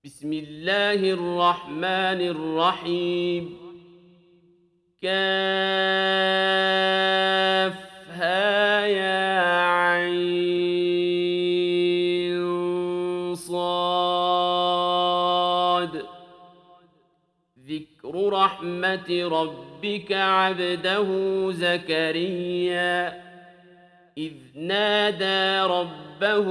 بسم الله الرحمن الرحيم. كافها يا عين صاد. ذكر رحمة ربك عبده زكريا إذ نادى ربه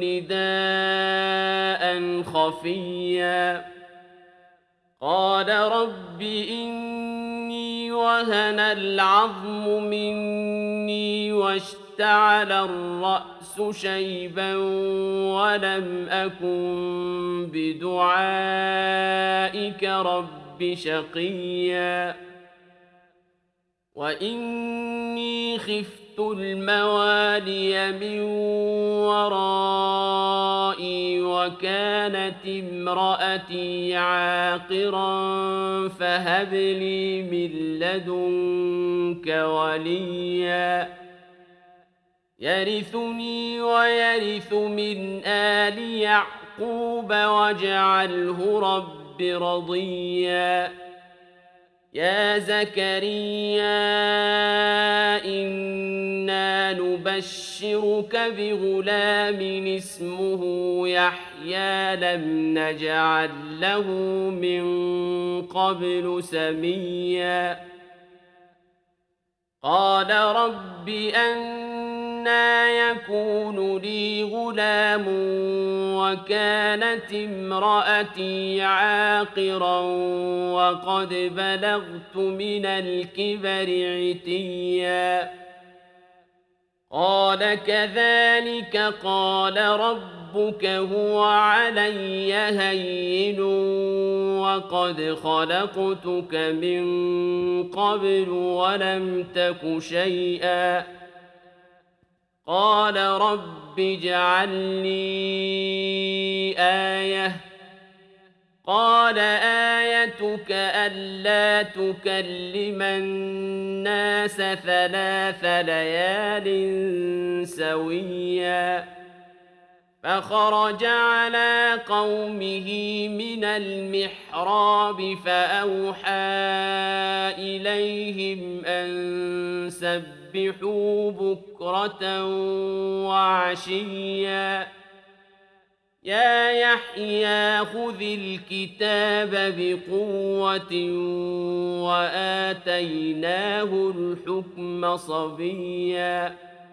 نداء خفيا قال رب إني وهن العظم مني واشتعل الرأس شيبا ولم أكن بدعائك رب شقيا وإني خفت الموالي من ورائي وكانت امرأتي عاقرا فهب لي من لدنك وليا يرثني ويرث من آل يعقوب واجعله رب رضيا يا زكريا إنا نبشرك بغلام اسمه يحيى لم نجعل له من قبل سميا قال رب أنى يكون لي غلام وكانت امرأتي عاقرا وقد بلغت من الكبر عتيا قال كذلك قال ربك هو علي هين وقد خلقتك من قبل ولم تك شيئا قال رب اجعل لي آية قال آيتك ألا تكلم الناس 3 ليال سويا فخرج على قومه من المحراب فأوحى إليهم أن سبحوا بكرة وعشيا يا يحيى خذ الكتاب بقوة وآتيناه الحكم صبيا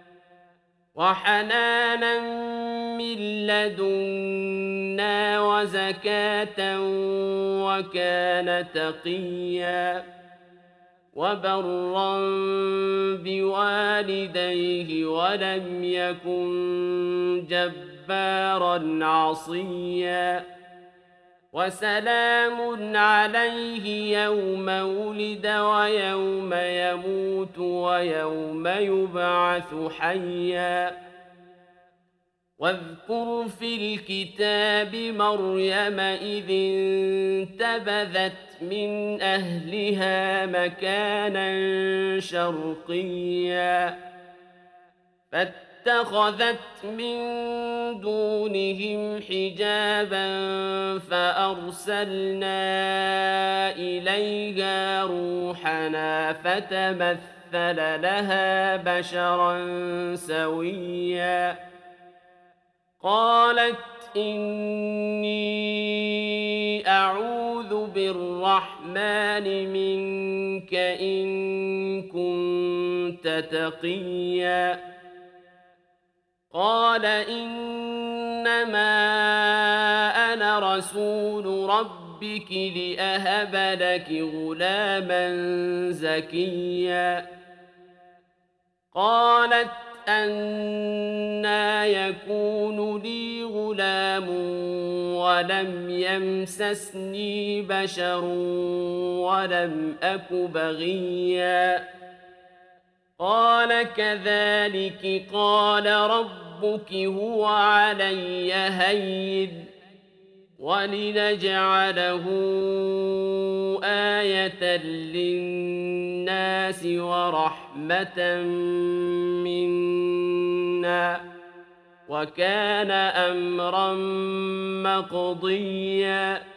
وحنانا من لدنا وزكاة وكان تقيا وبرا بوالديه ولم يكن جبارا عصيا وسلام عليه يوم ولد ويوم يموت ويوم يبعث حيا واذكر في الكتاب مريم إذ انتبذت من أهلها مكانا شرقيا فاتخذت من دونهم حجابا فأرسلنا إليها روحنا فتمثل لها بشرا سويا قالت إني أعوذ بالرحمن منك إن كنت تقيا قال إنما أنا رسول ربك لأهب لك غلاما زكيا قالت أنى يكون لي غلام ولم يمسسني بشر ولم أك بغيا قال كذلك قال ربك هو علي هين ولنجعله آية للناس ورحمة منا وكان أمرا مقضيا